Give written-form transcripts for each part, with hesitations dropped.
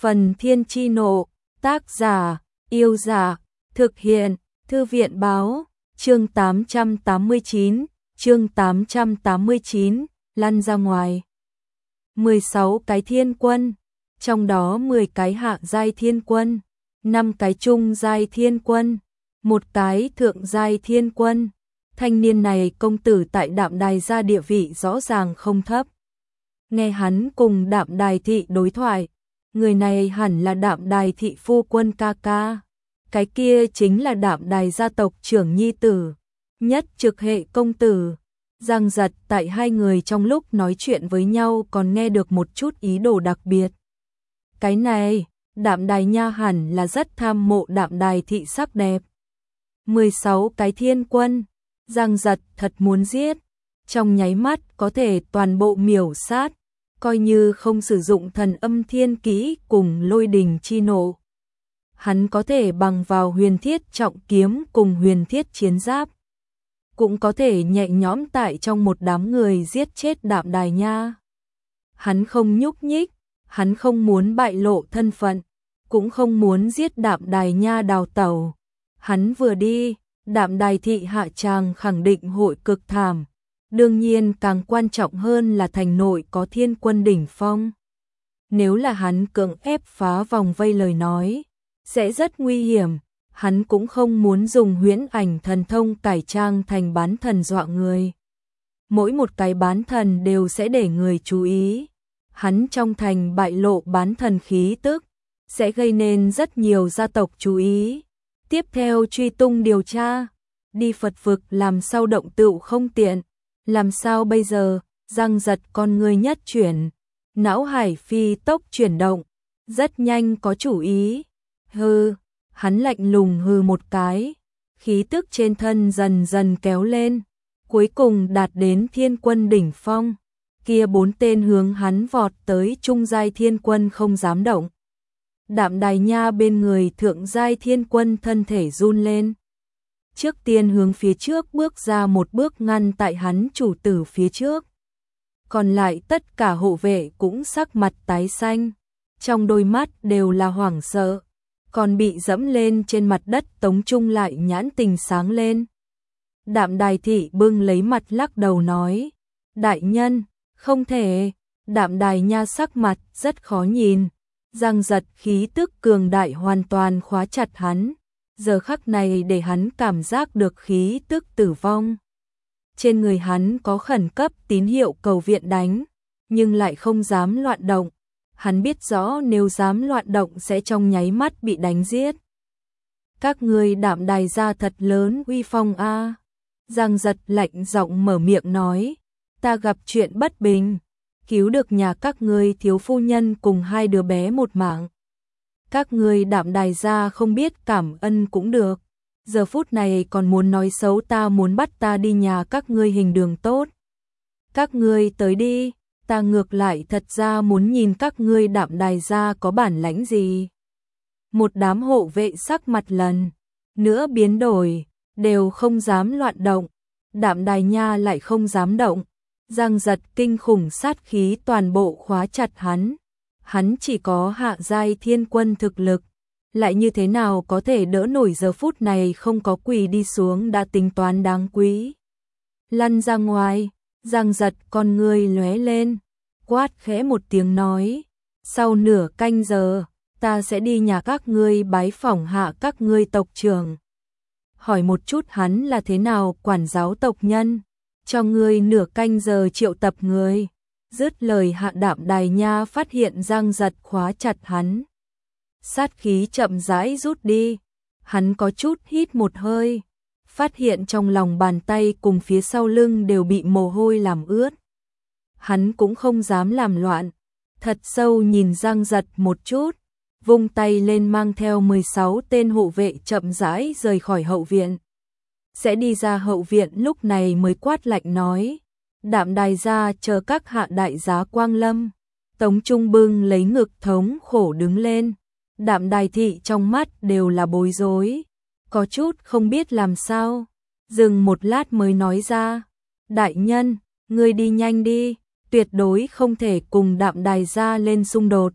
Phần Thiên Chi Nộ, tác giả, Yêu Giả, thực hiện, Thư viện Báo, chương 889, lăn ra ngoài. 16 cái thiên quân, trong đó 10 cái hạ giai thiên quân, 5 cái trung giai thiên quân, 1 cái thượng giai thiên quân. Thanh niên này công tử tại Đạm Đài gia địa vị rõ ràng không thấp. Nghe hắn cùng Đạm Đài thị đối thoại, người này hẳn là Đạm Đài thị phu quân ca ca. Cái kia chính là Đạm Đài gia tộc trưởng nhi tử, nhất trực hệ công tử. Giang Giật tại hai người trong lúc nói chuyện với nhau còn nghe được một chút ý đồ đặc biệt. Cái này, Đạm Đài nha hẳn là rất tham mộ Đạm Đài thị sắc đẹp. 16 cái thiên quân, Giang Giật thật muốn giết, trong nháy mắt có thể toàn bộ miểu sát, coi như không sử dụng thần âm thiên kỹ cùng lôi đình chi nộ. Hắn có thể bằng vào huyền thiết trọng kiếm cùng huyền thiết chiến giáp, cũng có thể nhẹ nhõm tại trong một đám người giết chết Đạm Đài nha. Hắn không nhúc nhích, hắn không muốn bại lộ thân phận, cũng không muốn giết Đạm Đài nha đào tẩu. Hắn vừa đi, Đạm Đài thị hạ tràng khẳng định hội cực thảm. Đương nhiên càng quan trọng hơn là thành nội có thiên quân đỉnh phong. Nếu là hắn cưỡng ép phá vòng vây lời nói, sẽ rất nguy hiểm. Hắn cũng không muốn dùng huyễn ảnh thần thông cải trang thành bán thần dọa người. Mỗi một cái bán thần đều sẽ để người chú ý. Hắn trong thành bại lộ bán thần khí tức, sẽ gây nên rất nhiều gia tộc chú ý. Tiếp theo truy tung điều tra, đi Phật vực làm sao động tựu không tiện. Làm sao bây giờ? Giang Giật con người nhất chuyển, não hải phi tốc chuyển động, rất nhanh có chủ ý. Hừ, hắn lạnh lùng hừ một cái, khí tức trên thân dần dần kéo lên, cuối cùng đạt đến thiên quân đỉnh phong. Kia 4 tên hướng hắn vọt tới trung giai thiên quân không dám động. Đạm Đài nha bên người thượng giai thiên quân thân thể run lên. Trước tiên hướng phía trước bước ra một bước ngăn tại hắn chủ tử phía trước. Còn lại tất cả hộ vệ cũng sắc mặt tái xanh, trong đôi mắt đều là hoảng sợ, còn bị dẫm lên trên mặt đất Tống Trung lại nhãn tình sáng lên. Đạm Đài thị bưng lấy mặt lắc đầu nói, đại nhân, không thể. Đạm Đài nha sắc mặt rất khó nhìn. Giang Giật khí tức cường đại hoàn toàn khóa chặt hắn, giờ khắc này để hắn cảm giác được khí tức tử vong. Trên người hắn có khẩn cấp tín hiệu cầu viện đánh, nhưng lại không dám loạn động. Hắn biết rõ nếu dám loạn động sẽ trong nháy mắt bị đánh giết. Các ngươi Đạm Đài gia thật lớn uy phong a. Giang Giật lạnh giọng mở miệng nói, ta gặp chuyện bất bình, cứu được nhà các ngươi thiếu phu nhân cùng 2 đứa bé một mạng. Các ngươi Đạm Đài gia không biết cảm ơn cũng được, giờ phút này còn muốn nói xấu ta, muốn bắt ta đi nhà các ngươi hình đường tốt. Các ngươi tới đi, ta ngược lại thật ra muốn nhìn các ngươi Đạm Đài gia có bản lãnh gì. Một đám hộ vệ sắc mặt lần nữa biến đổi, đều không dám loạn động. Đạm Đài nha lại không dám động. Giang Giật kinh khủng sát khí toàn bộ khóa chặt hắn. Hắn chỉ có hạ giai thiên quân thực lực, lại như thế nào có thể đỡ nổi giờ phút này không có quỳ đi xuống đã tính toán đáng quý. Lăn ra ngoài. Giang Giật con ngươi lóe lên, quát khẽ một tiếng nói, sau nửa canh giờ, ta sẽ đi nhà các ngươi bái phỏng hạ các ngươi tộc trưởng. Hỏi một chút hắn là thế nào quản giáo tộc nhân, cho ngươi nửa canh giờ triệu tập người. Dứt lời hạ Đạm Đài nha phát hiện Giang Giật khóa chặt hắn. Sát khí chậm rãi rút đi, hắn có chút hít một hơi, phát hiện trong lòng bàn tay cùng phía sau lưng đều bị mồ hôi làm ướt. Hắn cũng không dám làm loạn, thật sâu nhìn Giang Giật một chút, vung tay lên mang theo 16 tên hộ vệ chậm rãi rời khỏi hậu viện. Sẽ đi ra hậu viện lúc này mới quát lạnh nói, Đạm Đài gia chờ các hạ đại giá quang lâm. Tống Trung bưng lấy ngực thống khổ đứng lên. Đạm Đài thị trong mắt đều là bối rối, có chút không biết làm sao. Dừng một lát mới nói ra, đại nhân, ngươi đi nhanh đi, tuyệt đối không thể cùng Đạm Đài gia lên xung đột.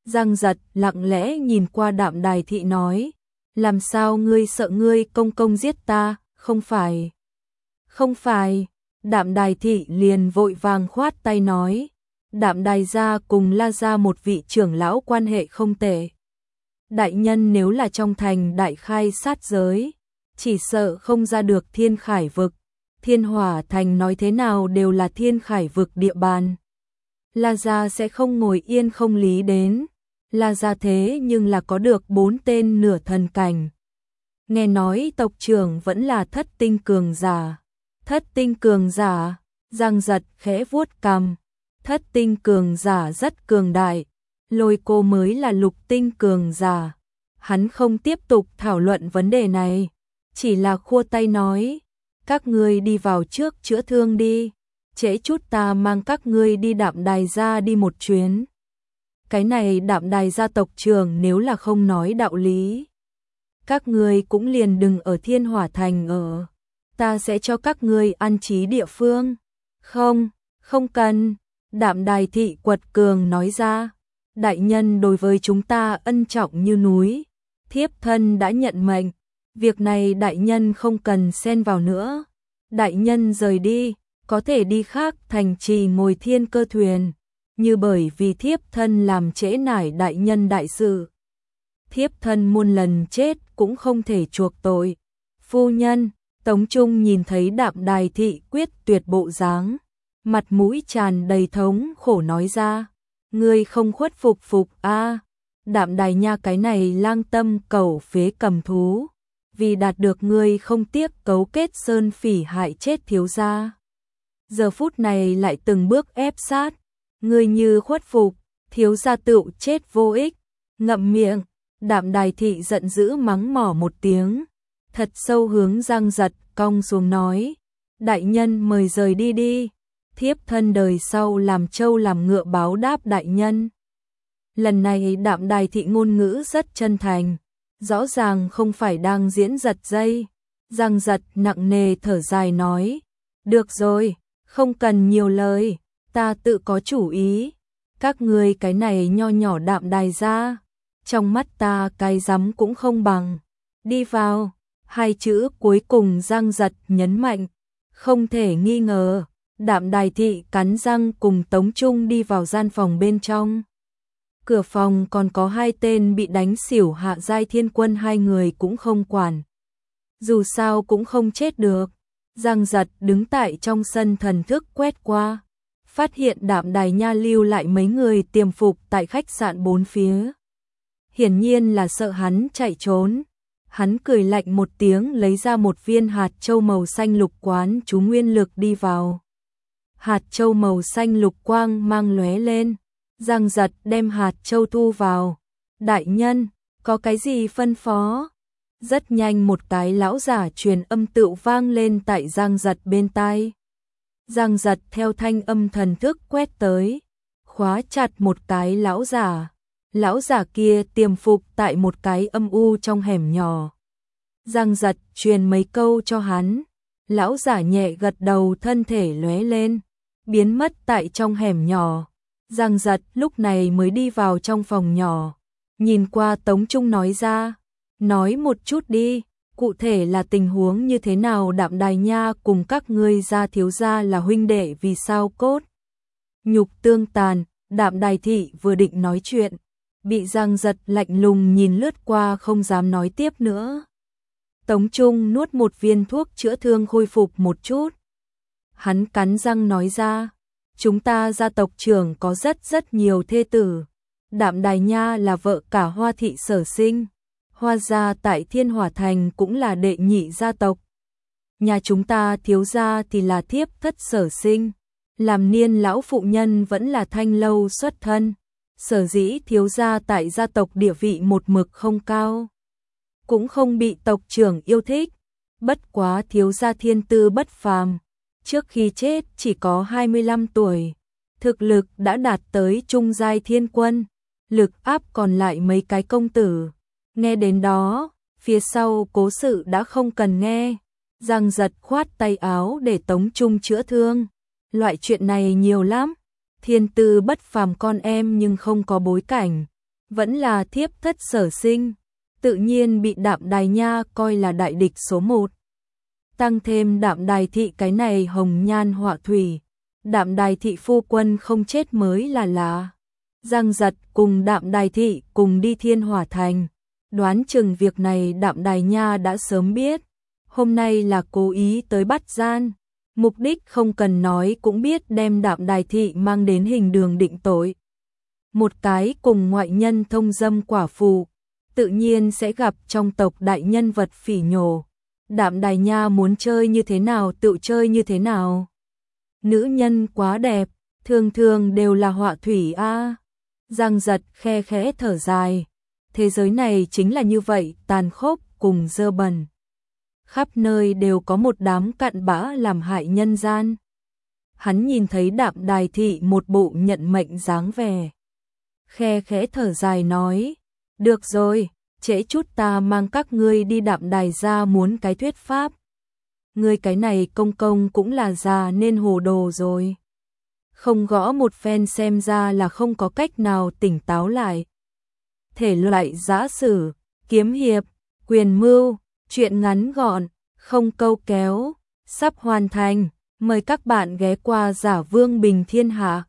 Giang Giật lặng lẽ nhìn qua Đạm Đài Thị nói, làm sao ngươi sợ ngươi công công giết ta, không phải. Không phải, Đạm Đài Thị liền vội vàng khoát tay nói, Đạm Đài gia cùng La gia một vị trưởng lão quan hệ không tệ. Đại nhân nếu là trong thành đại khai sát giới, chỉ sợ không ra được Thiên Khải vực. Thiên Hỏa thành nói thế nào đều là Thiên Khải vực địa bàn. La gia sẽ không ngồi yên không lý đến. La gia thế nhưng là có được 4 tên nửa thần cảnh. Nghe nói tộc trưởng vẫn là thất tinh cường giả. Thất tinh cường giả, Giang Giật khẽ vuốt cằm. Thất tinh cường giả rất cường đại, Lôi Cô mới là lục tinh cường giả. Hắn không tiếp tục thảo luận vấn đề này, chỉ là khua tay nói, các ngươi đi vào trước chữa thương đi, trễ chút ta mang các ngươi đi Đạm Đài gia đi một chuyến. Cái này Đạm Đài gia tộc trưởng nếu là không nói đạo lý, các ngươi cũng liền đừng ở Thiên Hỏa thành ở, ta sẽ cho các ngươi an trí địa phương. Không, không cần, Đạm Đài Thị quật cường nói ra, đại nhân đối với chúng ta ân trọng như núi, thiếp thân đã nhận mệnh, việc này đại nhân không cần xen vào nữa. Đại nhân rời đi, có thể đi khác thành trì ngồi thiên cơ thuyền, như bởi vì thiếp thân làm trễ nải đại nhân đại sự. Thiếp thân muôn lần chết cũng không thể chuộc tội. Phu nhân, Tống Trung nhìn thấy Đạm Đài Thị quyết tuyệt bộ dáng, mặt mũi tràn đầy thống khổ nói ra, ngươi không khuất phục a. Đạm Đài nha, cái này lang tâm cầu phế cầm thú, vì đạt được ngươi không tiếc cấu kết sơn phỉ hại chết thiếu gia. Giờ phút này lại từng bước ép sát, ngươi như khuất phục, thiếu gia tựu chết vô ích. Ngậm miệng, Đạm Đài Thị giận dữ mắng mỏ một tiếng, thật sâu hướng Giang Giật cong xuống nói, đại nhân mời rời đi đi, thiếp thân đời sau làm trâu làm ngựa báo đáp đại nhân. Lần này Đạm Đài Thị ngôn ngữ rất chân thành, rõ ràng không phải đang diễn giật dây. Giang Giật nặng nề thở dài nói, được rồi, không cần nhiều lời, ta tự có chủ ý. Các ngươi cái này nho nhỏ Đạm Đài gia, trong mắt ta cái rắm cũng không bằng. Đi vào, hai chữ cuối cùng Giang Giật nhấn mạnh, không thể nghi ngờ. Đạm Đài Thị cắn răng cùng Tống Trung đi vào gian phòng bên trong. Cửa phòng còn có 2 tên bị đánh xỉu hạ giai thiên quân, 2 người cũng không quản. Dù sao cũng không chết được. Giang Giật đứng tại trong sân thần thức quét qua, phát hiện Đạm Đài nha lưu lại mấy người tiềm phục tại khách sạn 4 phía. Hiển nhiên là sợ hắn chạy trốn. Hắn cười lạnh một tiếng lấy ra một viên hạt châu màu xanh lục quán chú nguyên lực đi vào. Hạt châu màu xanh lục quang mang lóe lên. Giang Giật đem hạt châu thu vào. Đại nhân, có cái gì phân phó? Rất nhanh một cái lão giả truyền âm tựu vang lên tại Giang Giật bên tai. Giang Giật theo thanh âm thần thức quét tới, khóa chặt một cái lão giả. Lão giả kia tiềm phục tại một cái âm u trong hẻm nhỏ. Giang Giật truyền mấy câu cho hắn. Lão giả nhẹ gật đầu, thân thể lóe lên, biến mất tại trong hẻm nhỏ. Giang Giật lúc này mới đi vào trong phòng nhỏ, nhìn qua Tống Trung nói ra, nói một chút đi, cụ thể là tình huống như thế nào? Đạm Đài nha cùng các ngươi gia thiếu gia là huynh đệ, vì sao cốt nhục tương tàn? Đạm Đài Thị vừa định nói chuyện, bị Giang Giật lạnh lùng nhìn lướt qua, không dám nói tiếp nữa. Tống Trung nuốt một viên thuốc chữa thương khôi phục một chút. Hắn cắn răng nói ra, chúng ta gia tộc trưởng có rất nhiều thê tử. Đạm Đài nha là vợ cả Hoa thị sở sinh. Hoa gia tại Thiên Hỏa thành cũng là đệ nhị gia tộc. Nhà chúng ta thiếu gia thì là thiếp thất sở sinh. Làm niên lão phụ nhân vẫn là thanh lâu xuất thân. Sở dĩ thiếu gia tại gia tộc địa vị một mực không cao, cũng không bị tộc trưởng yêu thích. Bất quá thiếu gia thiên tư bất phàm, trước khi chết chỉ có 25 tuổi, thực lực đã đạt tới trung giai thiên quân, lực áp còn lại mấy cái công tử. Nghe đến đó, phía sau cố sự đã không cần nghe. Giang Giật khoát tay áo để Tống Trung chữa thương. Loại chuyện này nhiều lắm, thiên tư bất phàm con em nhưng không có bối cảnh, vẫn là thiếp thất sở sinh, tự nhiên bị Đạm Đài Nha coi là đại địch số một. Tăng thêm Đạm Đài thị cái này hồng nhan họa thủy, Đạm Đài thị phu quân không chết mới là lạ. Giang Giật cùng Đạm Đài thị cùng đi Thiên Hỏa Thành, đoán chừng việc này Đạm Đài Nha đã sớm biết, hôm nay là cố ý tới bắt gian, mục đích không cần nói cũng biết đem Đạm Đài thị mang đến hình đường định tội. Một cái cùng ngoại nhân thông dâm quả phụ, tự nhiên sẽ gặp trong tộc đại nhân vật phỉ nhổ. Đạm Đài Nha muốn chơi như thế nào tự chơi như thế nào. Nữ nhân quá đẹp, thường thường đều là họa thủy a. Giang Giật khe khẽ thở dài, thế giới này chính là như vậy, tàn khốc cùng dơ bẩn. Khắp nơi đều có một đám cặn bã làm hại nhân gian. Hắn nhìn thấy Đạm Đài thị một bộ nhận mệnh dáng vẻ, khe khẽ thở dài nói, được rồi, trễ chút ta mang các ngươi đi Đạm Đài ra muốn cái thuyết pháp. Ngươi cái này công công cũng là già nên hồ đồ rồi. Không gõ một phen xem ra là không có cách nào tỉnh táo lại. Thể loại giã sử, kiếm hiệp, quyền mưu, truyện ngắn gọn, không câu kéo, sắp hoàn thành. Mời các bạn ghé qua Giả Vương Bình Thiên Hạ.